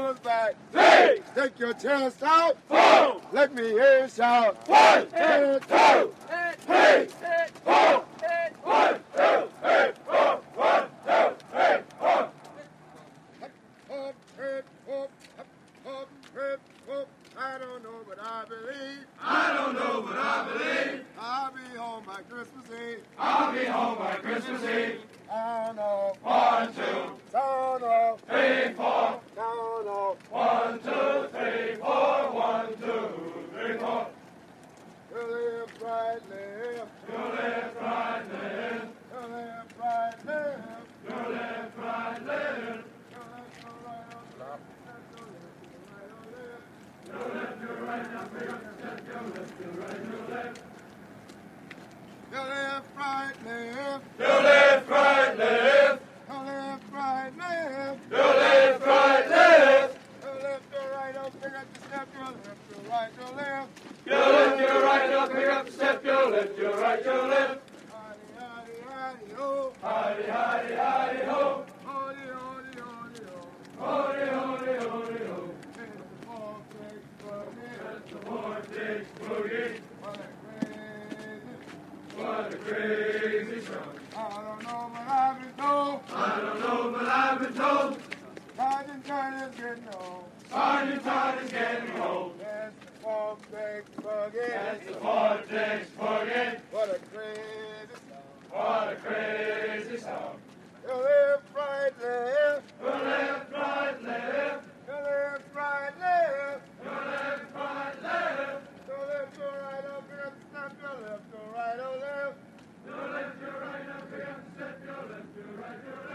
shoulders back. 3, Stick your chest out. 4, Let me hear you shout. 1, 2, 1, 3, 4. 1, 2, 3, 4. 1, 2, 3, 4. Hop, hip, hop, hop, hip, hop. I don't know, but I believe. I don't know, but I believe I'll be home by Christmas Eve. I'll be home by Christmas Eve. Down off, 1, 2, down off, 3, 4. down off. 1, 2, 3, 4. 1, 2, 3, 4. You live right, live. You live, right, live. You live right, live. You live, right, live. You live your right, you live right, live. You live, right, live. You live right, live. You live, right, live. You live your right, up, pick up the step. You live your right, you live. You lift your right, you'll pick up the step. You lift your right, you live. Hidey, hidey, hidey, ho. Hidey, hidey, hidey, ho. Hody, hody, hody, ho. Hody, hody, hody, ho. It's the vortex boogie. The vortex boogie. What a crazy. What a crazy song. I don't know, but I've been told. I don't know, but I've been told. Sergeant Turner's getting old. Sergeant Todd is getting old. That's the vortex boogie. That's the vortex boogie. What a crazy song. What a crazy song. You live right, live. You live, right, live. You live right, live. You live, right, live. You live your right up, pick up the step. You live your right, oh live. You lift your right, up, pick up the step. You lift your right, you live.